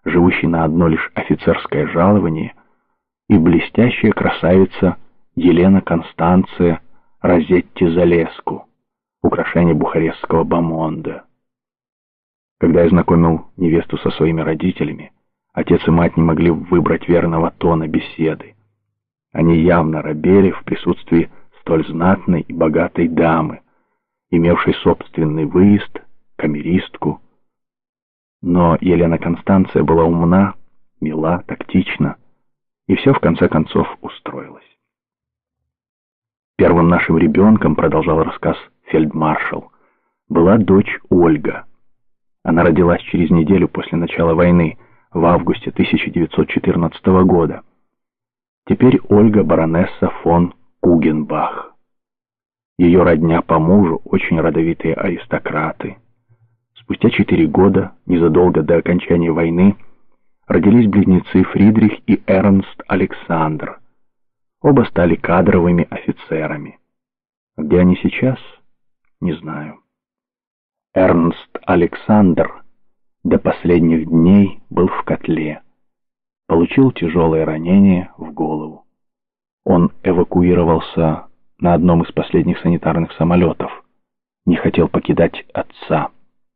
живущий на одно лишь офицерское жалование, и блестящая красавица Елена Констанция Розетти-Залеску, украшение бухарестского бомонда. Когда я знакомил невесту со своими родителями, отец и мать не могли выбрать верного тона беседы. Они явно робели в присутствии столь знатной и богатой дамы, имевшей собственный выезд, камеристку. Но Елена Констанция была умна, мила, тактична, и все в конце концов устроилось. Первым нашим ребенком, продолжал рассказ фельдмаршал, была дочь Ольга. Она родилась через неделю после начала войны, в августе 1914 года. Теперь Ольга баронесса фон Кугенбах. Ее родня по мужу очень родовитые аристократы. Спустя 4 года, незадолго до окончания войны, родились близнецы Фридрих и Эрнст Александр. Оба стали кадровыми офицерами. Где они сейчас? Не знаю. Эрнст Александр до последних дней был в котле. Получил тяжелое ранение в голову. Он эвакуировался на одном из последних санитарных самолетов. Не хотел покидать отца.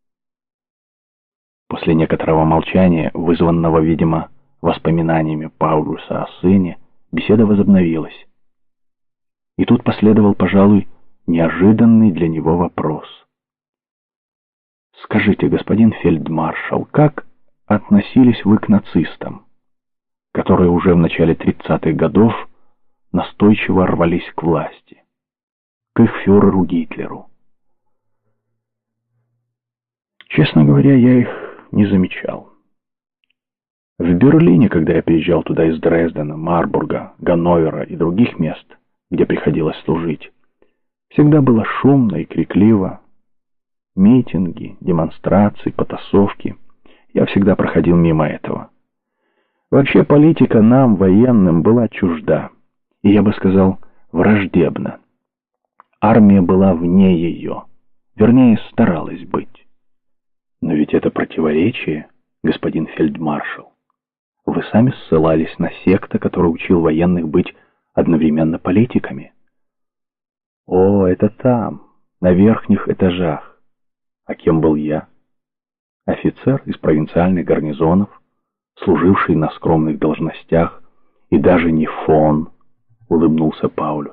После некоторого молчания, вызванного, видимо, воспоминаниями Паулюса о сыне, беседа возобновилась. И тут последовал, пожалуй, неожиданный для него вопрос. «Скажите, господин фельдмаршал, как относились вы к нацистам, которые уже в начале 30-х годов настойчиво рвались к власти, к их фюреру Гитлеру?» Честно говоря, я их не замечал. В Берлине, когда я приезжал туда из Дрездена, Марбурга, Ганновера и других мест, где приходилось служить, всегда было шумно и крикливо. Митинги, демонстрации, потасовки. Я всегда проходил мимо этого. Вообще политика нам, военным, была чужда. И я бы сказал, враждебна. Армия была вне ее. Вернее, старалась быть. Но ведь это противоречие, господин фельдмаршал. Вы сами ссылались на секту, который учил военных быть одновременно политиками. О, это там, на верхних этажах. А кем был я? Офицер из провинциальных гарнизонов, служивший на скромных должностях, и даже не фон, улыбнулся Паулюс.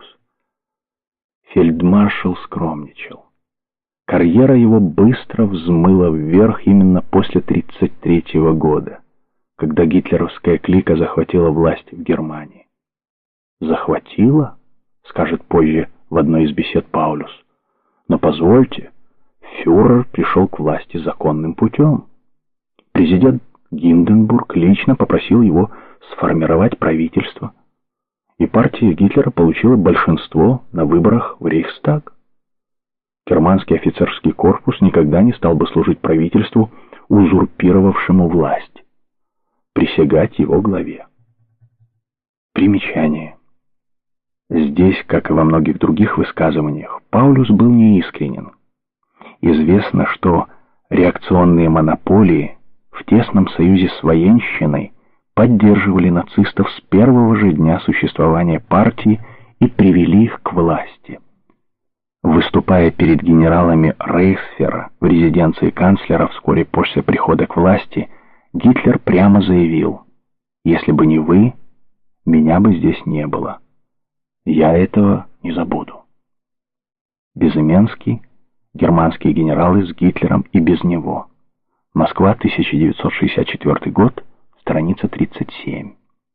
Фельдмаршал скромничал. Карьера его быстро взмыла вверх именно после 1933 года, когда гитлеровская клика захватила власть в Германии. «Захватила?» — скажет позже в одной из бесед Паулюс. «Но позвольте, фюрер пришел к власти законным путем. Президент Гинденбург лично попросил его сформировать правительство, и партия Гитлера получила большинство на выборах в Рейхстаг. Германский офицерский корпус никогда не стал бы служить правительству, узурпировавшему власть, присягать его главе». Примечание. Здесь, как и во многих других высказываниях, Паулюс был неискренен. Известно, что реакционные монополии в тесном союзе с военщиной поддерживали нацистов с первого же дня существования партии и привели их к власти. Выступая перед генералами Рейхсфера в резиденции канцлера вскоре после прихода к власти, Гитлер прямо заявил: «Если бы не вы, меня бы здесь не было. Я этого не забуду». Безыменский, германские генералы с Гитлером и без него. Москва, 1964 год, страница 37.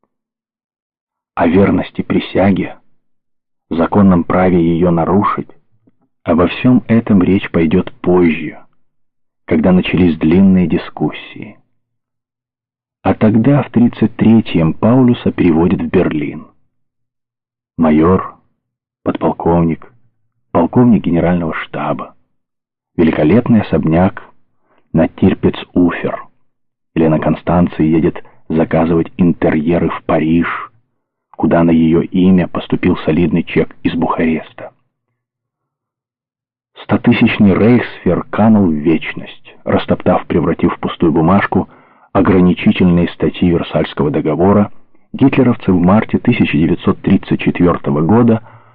О верности присяге, законном праве ее нарушить, обо всем этом речь пойдет позже, когда начались длинные дискуссии. А тогда, в 1933-м, Паулюса переводят в Берлин. Майор, подполковник, полковник генерального штаба, великолепный особняк на Тирпец-Уфер. Елена Констанция едет заказывать интерьеры в Париж, куда на ее имя поступил солидный чек из Бухареста. 100-тысячный рейхсфер канул в вечность, растоптав, превратив в пустую бумажку ограничительные статьи Версальского договора, гитлеровцы в марте 1934 года